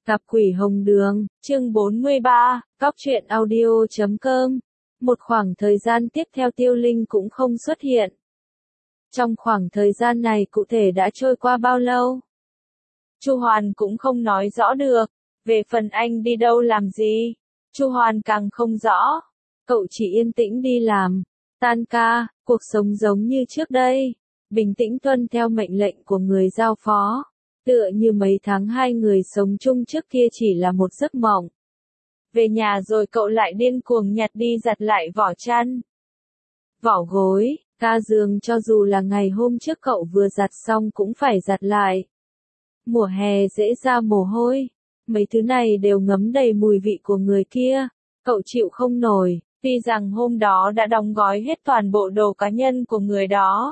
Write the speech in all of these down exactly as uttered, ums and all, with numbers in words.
Gặp quỷ hồng đường, chương bốn mươi ba, Cóc truyện audio chấm com. Một khoảng thời gian tiếp theo Tiêu Linh cũng không xuất hiện. Trong khoảng thời gian này cụ thể đã trôi qua bao lâu? Chu Hoàn cũng không nói rõ được. Về phần anh đi đâu làm gì? Chu Hoàn càng không rõ. Cậu chỉ yên tĩnh đi làm, tan ca, cuộc sống giống như trước đây, bình tĩnh tuân theo mệnh lệnh của người giao phó. Tựa như mấy tháng hai người sống chung trước kia chỉ là một giấc mộng. Về nhà rồi cậu lại điên cuồng nhặt đi giặt lại vỏ chăn, vỏ gối, ga giường, cho dù là ngày hôm trước cậu vừa giặt xong cũng phải giặt lại. Mùa hè dễ ra mồ hôi, mấy thứ này đều ngấm đầy mùi vị của người kia, cậu chịu không nổi, tuy rằng hôm đó đã đóng gói hết toàn bộ đồ cá nhân của người đó.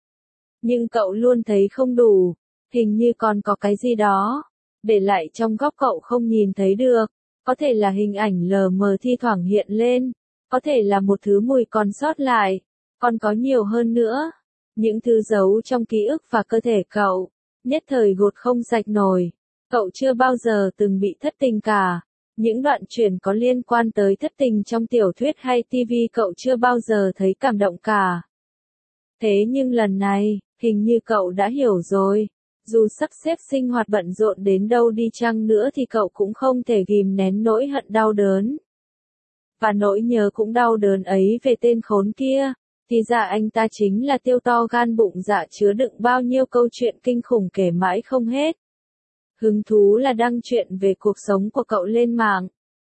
Nhưng cậu luôn thấy không đủ. Hình như còn có cái gì đó, để lại trong góc cậu không nhìn thấy được, có thể là hình ảnh lờ mờ thi thoảng hiện lên, có thể là một thứ mùi còn sót lại, còn có nhiều hơn nữa. Những thứ giấu trong ký ức và cơ thể cậu, nhất thời gột không sạch nổi. Cậu chưa bao giờ từng bị thất tình cả. Những đoạn truyện có liên quan tới thất tình trong tiểu thuyết hay tivi cậu chưa bao giờ thấy cảm động cả. Thế nhưng lần này, hình như cậu đã hiểu rồi. Dù sắp xếp sinh hoạt bận rộn đến đâu đi chăng nữa thì cậu cũng không thể ghim nén nỗi hận đau đớn. Và nỗi nhớ cũng đau đớn ấy về tên khốn kia, thì ra anh ta chính là Tiêu to gan bụng dạ chứa đựng bao nhiêu câu chuyện kinh khủng kể mãi không hết. Hứng thú là đăng chuyện về cuộc sống của cậu lên mạng.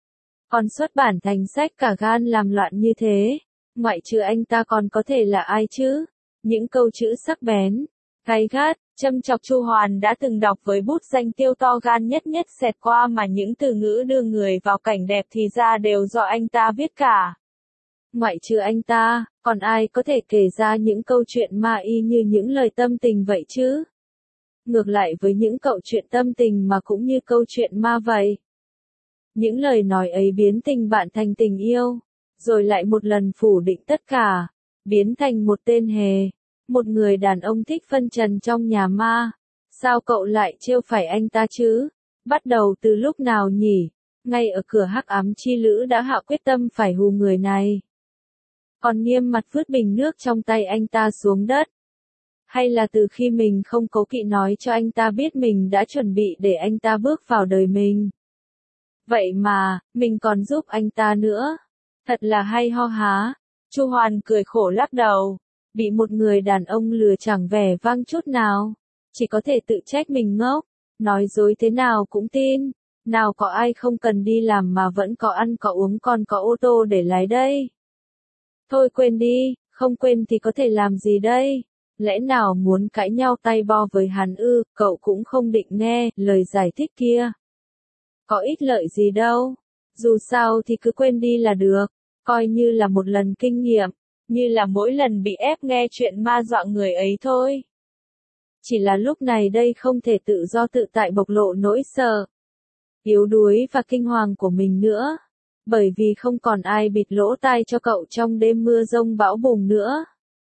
Còn xuất bản thành sách cả gan làm loạn như thế, ngoại trừ anh ta còn có thể là ai chứ? Những câu chữ sắc bén, gay gắt, châm chọc Chu Hoàn đã từng đọc với bút danh Tiêu to gan nhất nhất xẹt qua, mà những từ ngữ đưa người vào cảnh đẹp thì ra đều do anh ta viết cả. Ngoại trừ anh ta, còn ai có thể kể ra những câu chuyện ma y như những lời tâm tình vậy chứ? Ngược lại với những câu chuyện tâm tình mà cũng như câu chuyện ma vậy. Những lời nói ấy biến tình bạn thành tình yêu, rồi lại một lần phủ định tất cả, biến thành một tên hề. Một người đàn ông thích phân trần trong nhà ma. Sao cậu lại trêu phải anh ta chứ? Bắt đầu từ lúc nào nhỉ? Ngay ở cửa hắc ám chi lữ đã hạ quyết tâm phải hù người này. Còn nghiêm mặt vứt bình nước trong tay anh ta xuống đất. Hay là từ khi mình không cố kỵ nói cho anh ta biết mình đã chuẩn bị để anh ta bước vào đời mình. Vậy mà, mình còn giúp anh ta nữa. Thật là hay ho há. Chu Hoàn cười khổ lắc đầu. Bị một người đàn ông lừa chẳng vẻ vang chút nào, chỉ có thể tự trách mình ngốc, nói dối thế nào cũng tin, nào có ai không cần đi làm mà vẫn có ăn có uống còn có ô tô để lái đây. Thôi quên đi, không quên thì có thể làm gì đây, lẽ nào muốn cãi nhau tay bo với hắn ư? Cậu cũng không định nghe lời giải thích kia. Có ích lợi gì đâu, dù sao thì cứ quên đi là được, coi như là một lần kinh nghiệm. Như là mỗi lần bị ép nghe chuyện ma dọa người ấy thôi. Chỉ là lúc này đây không thể tự do tự tại bộc lộ nỗi sợ, yếu đuối và kinh hoàng của mình nữa. Bởi vì không còn ai bịt lỗ tai cho cậu trong đêm mưa rông bão bùng nữa.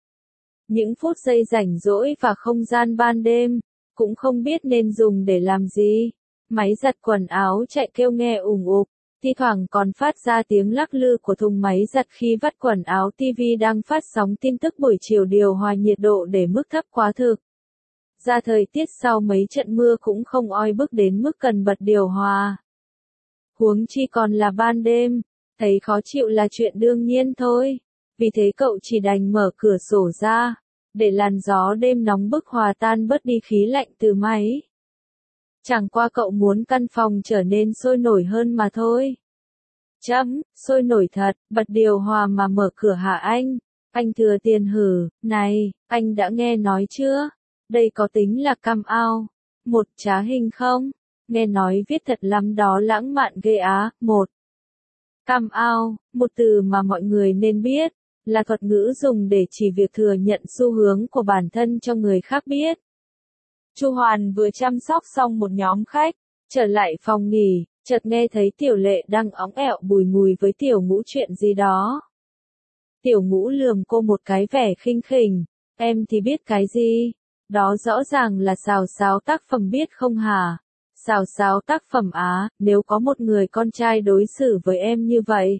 Những phút giây rảnh rỗi và không gian ban đêm, cũng không biết nên dùng để làm gì. Máy giặt quần áo chạy kêu nghe ủng ục. Thi thoảng còn phát ra tiếng lắc lư của thùng máy giặt khi vắt quần áo. tivi đang phát sóng tin tức buổi chiều điều hòa nhiệt độ để mức thấp quá thực. Ra thời tiết sau mấy trận mưa cũng không oi bức đến mức cần bật điều hòa. Huống chi còn là ban đêm, thấy khó chịu là chuyện đương nhiên thôi. Vì thế cậu chỉ đành mở cửa sổ ra, để làn gió đêm nóng bức hòa tan bớt đi khí lạnh từ máy. Chẳng qua cậu muốn căn phòng trở nên sôi nổi hơn mà thôi. Chấm, sôi nổi thật, bật điều hòa mà mở cửa hả anh? Anh thừa tiền hử? Này, anh đã nghe nói chưa? Đây có tính là cam ao. Một trá hình không? Nghe nói viết thật lắm đó, lãng mạn ghê á. Một cam ao, một từ mà mọi người nên biết, là thuật ngữ dùng để chỉ việc thừa nhận xu hướng của bản thân cho người khác biết. Chu Hoàn vừa chăm sóc xong một nhóm khách, trở lại phòng nghỉ, chợt nghe thấy Tiểu Lệ đang óng ẹo bùi ngùi với Tiểu Ngũ chuyện gì đó. Tiểu Ngũ lườm cô một cái vẻ khinh khỉnh, em thì biết cái gì, đó rõ ràng là xào xáo tác phẩm biết không hả? Xào xáo tác phẩm á, nếu có một người con trai đối xử với em như vậy.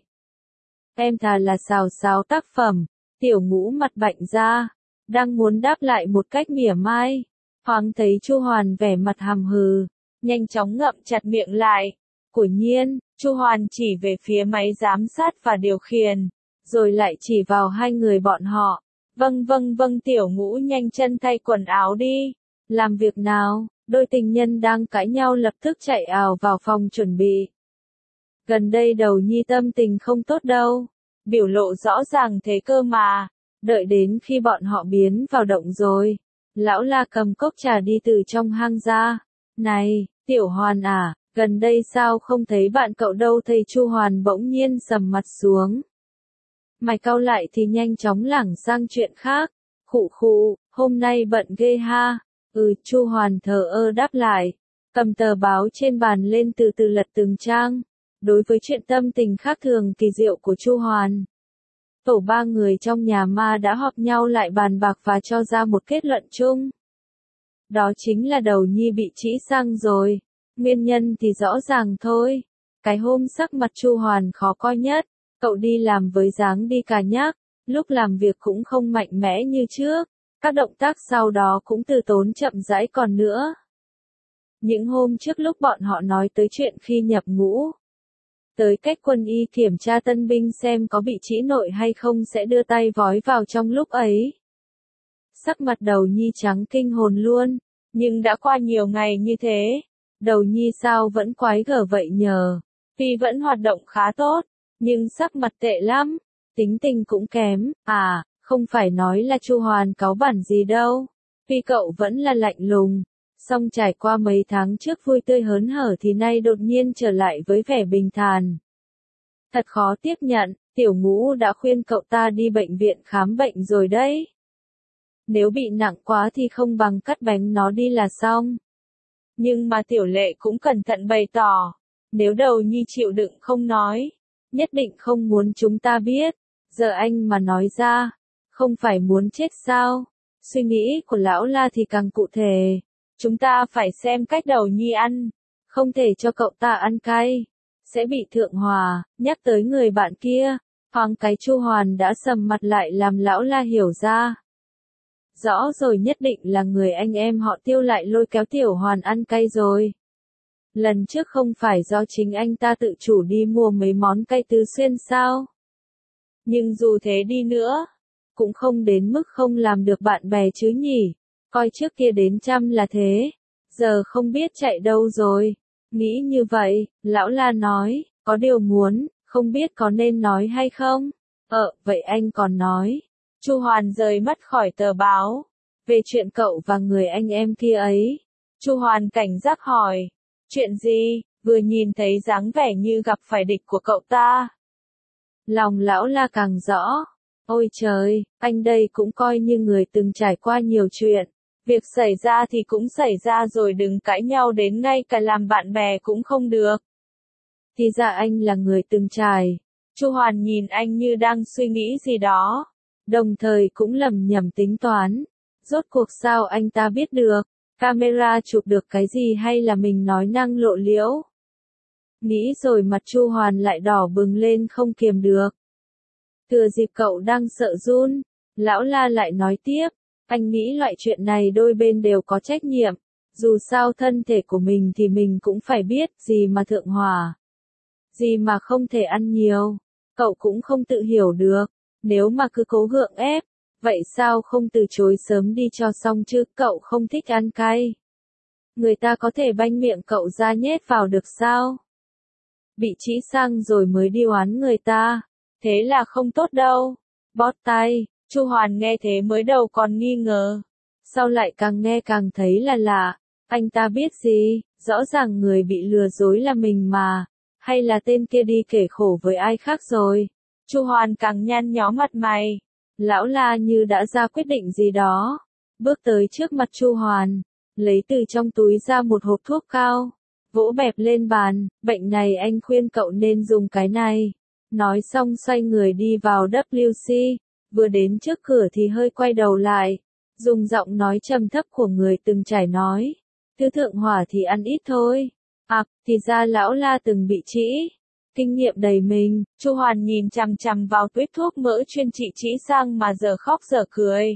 Em thà là xào xáo tác phẩm. Tiểu Ngũ mặt bạnh ra, đang muốn đáp lại một cách mỉa mai. Thoáng thấy Chu Hoàn vẻ mặt hàm hừ, nhanh chóng ngậm chặt miệng lại. Quả nhiên, Chu Hoàn chỉ về phía máy giám sát và điều khiển, rồi lại chỉ vào hai người bọn họ. Vâng vâng vâng, Tiểu Ngũ nhanh chân thay quần áo đi. Làm việc nào? Đôi tình nhân đang cãi nhau lập tức chạy ào vào phòng chuẩn bị. Gần đây Đầu Nhi tâm tình không tốt đâu. Biểu lộ rõ ràng thế cơ mà. Đợi đến khi bọn họ biến vào động rồi. Lão La cầm cốc trà đi từ trong hang ra. Này, Tiểu Hoàn à, gần đây sao không thấy bạn cậu đâu? Thầy Chu Hoàn bỗng nhiên sầm mặt xuống. Mày cau lại thì nhanh chóng lảng sang chuyện khác. Khụ khụ, hôm nay bận ghê ha. Ừ, Chu Hoàn thờ ơ đáp lại. Cầm tờ báo trên bàn lên từ từ lật từng trang. Đối với chuyện tâm tình khác thường kỳ diệu của Chu Hoàn, tổ ba người trong nhà ma đã họp nhau lại bàn bạc và cho ra một kết luận chung. Đó chính là Đầu Nhi bị trĩ sang rồi. Nguyên nhân thì rõ ràng thôi. Cái hôm sắc mặt Chu Hoàn khó coi nhất, cậu đi làm với dáng đi cà nhắc, lúc làm việc cũng không mạnh mẽ như trước, các động tác sau đó cũng từ tốn chậm rãi còn nữa. Những hôm trước lúc bọn họ nói tới chuyện khi nhập ngũ, tới cách quân y kiểm tra tân binh xem có bị trĩ nội hay không sẽ đưa tay vói vào trong lúc ấy. Sắc mặt Đầu Nhi trắng kinh hồn luôn, nhưng đã qua nhiều ngày như thế, Đầu Nhi sao vẫn quái gở vậy nhờ. Tuy vẫn hoạt động khá tốt, nhưng sắc mặt tệ lắm, tính tình cũng kém. À, không phải nói là Chu Hoàn cáu bản gì đâu. Tuy cậu vẫn là lạnh lùng, song trải qua mấy tháng trước vui tươi hớn hở thì nay đột nhiên trở lại với vẻ bình thản. Thật khó tiếp nhận, Tiểu Ngũ đã khuyên cậu ta đi bệnh viện khám bệnh rồi đấy. Nếu bị nặng quá thì không bằng cắt bánh nó đi là xong. Nhưng mà Tiểu Lệ cũng cẩn thận bày tỏ, nếu Đầu Nhi chịu đựng không nói, nhất định không muốn chúng ta biết. Giờ anh mà nói ra, không phải muốn chết sao? Suy nghĩ của lão La thì càng cụ thể. Chúng ta phải xem cách Đầu Nhi ăn, không thể cho cậu ta ăn cay, sẽ bị thượng hòa. Nhắc tới người bạn kia, thoáng cái Chu Hoàn đã sầm mặt lại làm lão La hiểu ra. Rõ rồi, nhất định là người anh em họ Tiêu lại lôi kéo Tiểu Hoàn ăn cay rồi. Lần trước không phải do chính anh ta tự chủ đi mua mấy món cay tứ xuyên sao? Nhưng dù thế đi nữa, cũng không đến mức không làm được bạn bè chứ nhỉ. Coi trước kia đến trăm là thế, giờ không biết chạy đâu rồi. Nghĩ như vậy, lão La nói, có điều muốn, không biết có nên nói hay không? Ờ, vậy anh còn nói. Chu Hoàn rời mắt khỏi tờ báo. Về chuyện cậu và người anh em kia ấy. Chu Hoàn cảnh giác hỏi. Chuyện gì? Vừa nhìn thấy dáng vẻ như gặp phải địch của cậu ta. Lòng lão La càng rõ. Ôi trời, anh đây cũng coi như người từng trải qua nhiều chuyện. Việc xảy ra thì cũng xảy ra rồi, đừng cãi nhau đến ngay cả làm bạn bè cũng không được. Thì ra anh là người từng trải. Chu Hoàn nhìn anh như đang suy nghĩ gì đó, đồng thời cũng lầm nhầm tính toán. Rốt cuộc sao anh ta biết được? Camera chụp được cái gì hay là mình nói năng lộ liễu? Nghĩ rồi mặt Chu Hoàn lại đỏ bừng lên không kiềm được. Thừa dịp cậu đang sợ run, lão La lại nói tiếp. Anh nghĩ loại chuyện này đôi bên đều có trách nhiệm. Dù sao thân thể của mình thì mình cũng phải biết gì mà thượng hòa, gì mà không thể ăn nhiều. Cậu cũng không tự hiểu được. Nếu mà cứ cố gượng ép, vậy sao không từ chối sớm đi cho xong chứ? Cậu không thích ăn cay, người ta có thể banh miệng cậu ra nhét vào được sao? Bị trĩ sang rồi mới đi oán người ta, thế là không tốt đâu. Bót tay. Chu Hoàn nghe thế mới đầu còn nghi ngờ, sau lại càng nghe càng thấy là lạ. Anh ta biết gì? Rõ ràng người bị lừa dối là mình mà, hay là tên kia đi kể khổ với ai khác rồi? Chu Hoàn càng nhăn nhó mặt mày. Lão La như đã ra quyết định gì đó, bước tới trước mặt Chu Hoàn, lấy từ trong túi ra một hộp thuốc cao, vỗ bẹp lên bàn. Bệnh này anh khuyên cậu nên dùng cái này. Nói xong xoay người đi vào W C. Vừa đến trước cửa thì hơi quay đầu lại, dùng giọng nói trầm thấp của người từng trải nói. Thứ thượng hỏa thì ăn ít thôi. À, thì ra lão La từng bị trĩ. Kinh nghiệm đầy mình, Chu Hoàn nhìn chằm chằm vào tuyết thuốc mỡ chuyên trị trĩ sang mà giờ khóc giờ cười.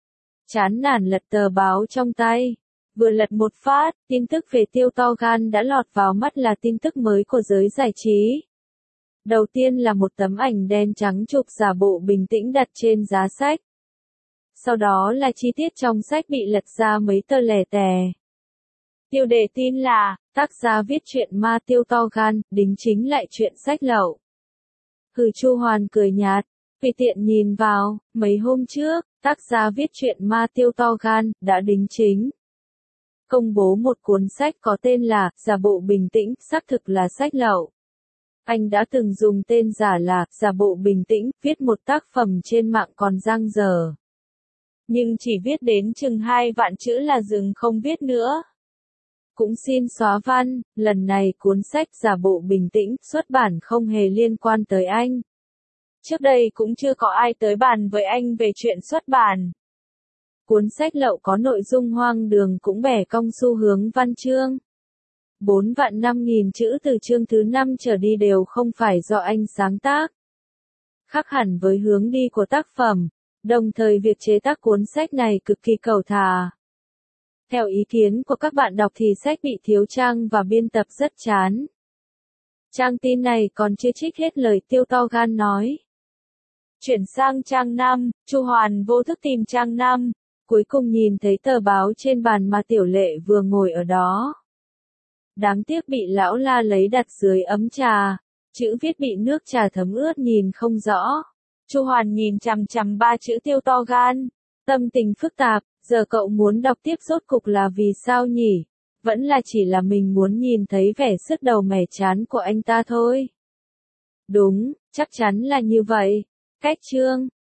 Chán nản lật tờ báo trong tay. Vừa lật một phát, tin tức về Tiêu to gan đã lọt vào mắt là tin tức mới của giới giải trí. Đầu tiên là một tấm ảnh đen trắng chụp giả bộ bình tĩnh đặt trên giá sách. Sau đó là chi tiết trong sách bị lật ra mấy tờ lẻ tẻ. Tiêu đề tin là, tác giả viết truyện ma Tiêu to gan, đính chính lại chuyện sách lậu. Hừ, Chu Hoàn cười nhạt, vì tiện nhìn vào, mấy hôm trước, tác giả viết truyện ma Tiêu to gan, đã đính chính. Công bố một cuốn sách có tên là, Giả bộ bình tĩnh, xác thực là sách lậu. Anh đã từng dùng tên giả là, Giả bộ bình tĩnh, viết một tác phẩm trên mạng còn dang dở. Nhưng chỉ viết đến chừng hai vạn chữ là dừng không viết nữa. Cũng xin xóa văn, lần này cuốn sách Giả bộ bình tĩnh, xuất bản không hề liên quan tới anh. Trước đây cũng chưa có ai tới bàn với anh về chuyện xuất bản. Cuốn sách lậu có nội dung hoang đường cũng bẻ cong xu hướng văn chương. Bốn vạn năm nghìn chữ từ chương thứ năm trở đi đều không phải do anh sáng tác. Khác hẳn với hướng đi của tác phẩm, đồng thời việc chế tác cuốn sách này cực kỳ cầu thả. Theo ý kiến của các bạn đọc thì sách bị thiếu trang và biên tập rất chán. Trang tin này còn chưa trích hết lời Tiêu to gan nói. Chuyển sang trang năm, Chu Hoàn vô thức tìm trang năm, cuối cùng nhìn thấy tờ báo trên bàn mà Tiểu Lệ vừa ngồi ở đó. Đáng tiếc bị lão La lấy đặt dưới ấm trà, chữ viết bị nước trà thấm ướt nhìn không rõ. Chu Hoàn nhìn chằm chằm ba chữ Tiêu to gan, tâm tình phức tạp, giờ cậu muốn đọc tiếp rốt cục là vì sao nhỉ? Vẫn là chỉ là mình muốn nhìn thấy vẻ sứt đầu mẻ chán của anh ta thôi. Đúng, chắc chắn là như vậy. Cách chương